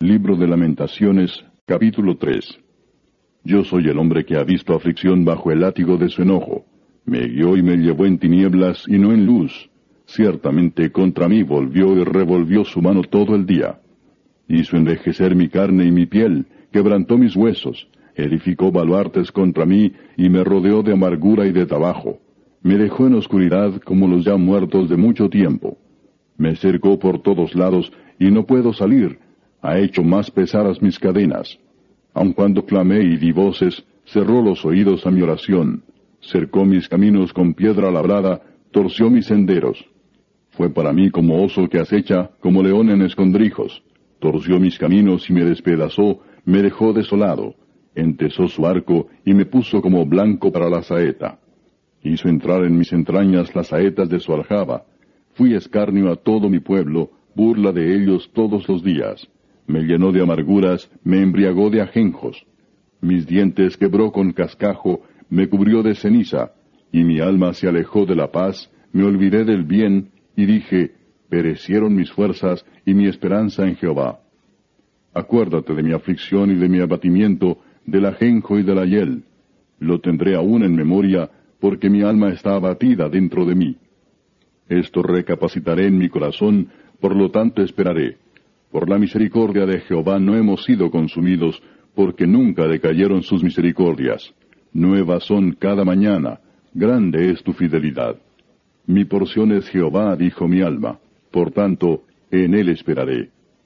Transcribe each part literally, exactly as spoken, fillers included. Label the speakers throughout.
Speaker 1: Libro de Lamentaciones, capítulo tres. Yo soy el hombre que ha visto aflicción bajo el látigo de su enojo. Me guió y me llevó en tinieblas y no en luz. Ciertamente contra mí volvió y revolvió su mano todo el día. Hizo envejecer mi carne y mi piel, quebrantó mis huesos, edificó baluartes contra mí y me rodeó de amargura y de trabajo. Me dejó en oscuridad como los ya muertos de mucho tiempo. Me cercó por todos lados y no puedo salir. Ha hecho más pesadas mis cadenas. Aun cuando clamé y di voces, cerró los oídos a mi oración. Cercó mis caminos con piedra labrada, torció mis senderos. Fue para mí como oso que acecha, como león en escondrijos. Torció mis caminos y me despedazó, me dejó desolado. Entesó su arco y me puso como blanco para la saeta. Hizo entrar en mis entrañas las saetas de su aljaba. Fui escarnio a todo mi pueblo, burla de ellos todos los días. Me llenó de amarguras, me embriagó de ajenjos. Mis dientes quebró con cascajo, me cubrió de ceniza, y mi alma se alejó de la paz, me olvidé del bien, y dije, perecieron mis fuerzas y mi esperanza en Jehová. Acuérdate de mi aflicción y de mi abatimiento, del ajenjo y del ayel. Lo tendré aún en memoria, porque mi alma está abatida dentro de mí. Esto recapacitaré en mi corazón, por lo tanto esperaré. Por la misericordia de Jehová no hemos sido consumidos, porque nunca decayeron sus misericordias. Nuevas son cada mañana, grande es tu fidelidad. Mi porción es Jehová, dijo mi alma, por tanto, en él esperaré.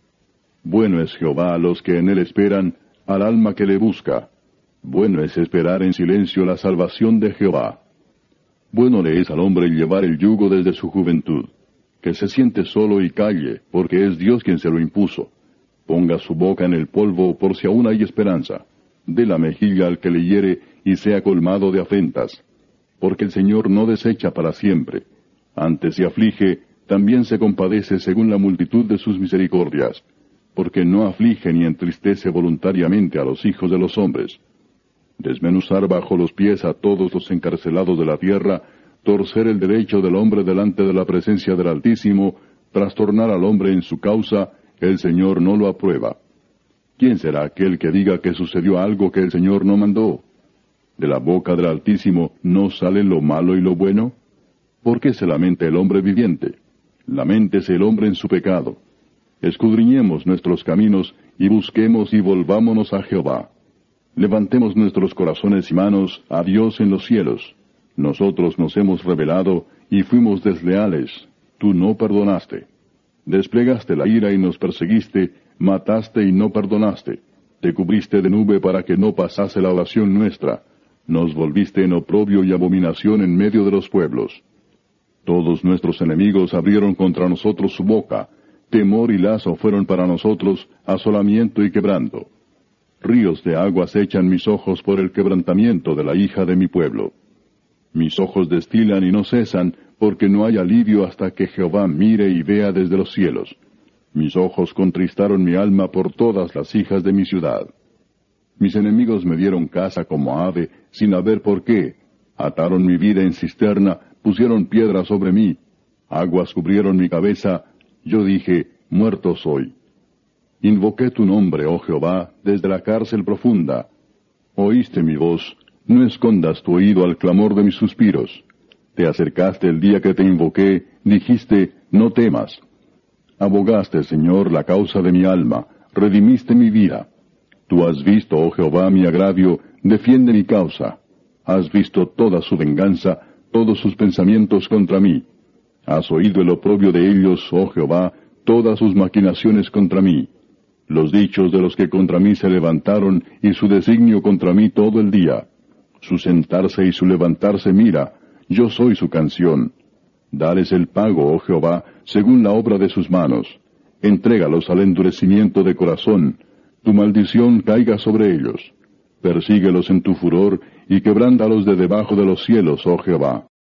Speaker 1: Bueno es Jehová a los que en él esperan, al alma que le busca. Bueno es esperar en silencio la salvación de Jehová. Bueno le es al hombre llevar el yugo desde su juventud. Que se siente solo y calle, porque es Dios quien se lo impuso. Ponga su boca en el polvo por si aún hay esperanza. Dé la mejilla al que le hiere y sea colmado de afrentas. Porque el Señor no desecha para siempre. Antes se aflige, también se compadece según la multitud de sus misericordias. Porque no aflige ni entristece voluntariamente a los hijos de los hombres. Desmenuzar bajo los pies a todos los encarcelados de la tierra, torcer el derecho del hombre delante de la presencia del Altísimo, trastornar al hombre en su causa, el Señor no lo aprueba. ¿Quién será aquel que diga que sucedió algo que el Señor no mandó? ¿De la boca del Altísimo no sale lo malo y lo bueno? ¿Por qué se lamenta el hombre viviente? Laméntese el hombre en su pecado. Escudriñemos nuestros caminos y busquemos y volvámonos a Jehová. Levantemos nuestros corazones y manos a Dios en los cielos. Nosotros nos hemos rebelado y fuimos desleales. Tú no perdonaste. Desplegaste la ira y nos perseguiste, mataste y no perdonaste. Te cubriste de nube para que no pasase la oración nuestra. Nos volviste en oprobio y abominación en medio de los pueblos. Todos nuestros enemigos abrieron contra nosotros su boca. Temor y lazo fueron para nosotros, asolamiento y quebranto. Ríos de aguas echan mis ojos por el quebrantamiento de la hija de mi pueblo. Mis ojos destilan y no cesan, porque no hay alivio hasta que Jehová mire y vea desde los cielos. Mis ojos contristaron mi alma por todas las hijas de mi ciudad. Mis enemigos me dieron caza como ave, sin haber por qué. Ataron mi vida en cisterna, pusieron piedra sobre mí. Aguas cubrieron mi cabeza. Yo dije, muerto soy. Invoqué tu nombre, oh Jehová, desde la cárcel profunda. Oíste mi voz. No escondas tu oído al clamor de mis suspiros. Te acercaste el día que te invoqué, dijiste, no temas. Abogaste, Señor, la causa de mi alma, redimiste mi vida. Tú has visto, oh Jehová, mi agravio, defiende mi causa. Has visto toda su venganza, todos sus pensamientos contra mí. Has oído el oprobio de ellos, oh Jehová, todas sus maquinaciones contra mí. Los dichos de los que contra mí se levantaron, y su designio contra mí todo el día. Su sentarse y su levantarse mira, yo soy su canción. Dales el pago, oh Jehová, según la obra de sus manos. Entrégalos al endurecimiento de corazón. Tu maldición caiga sobre ellos. Persíguelos en tu furor, y quebrántalos de debajo de los cielos, oh Jehová.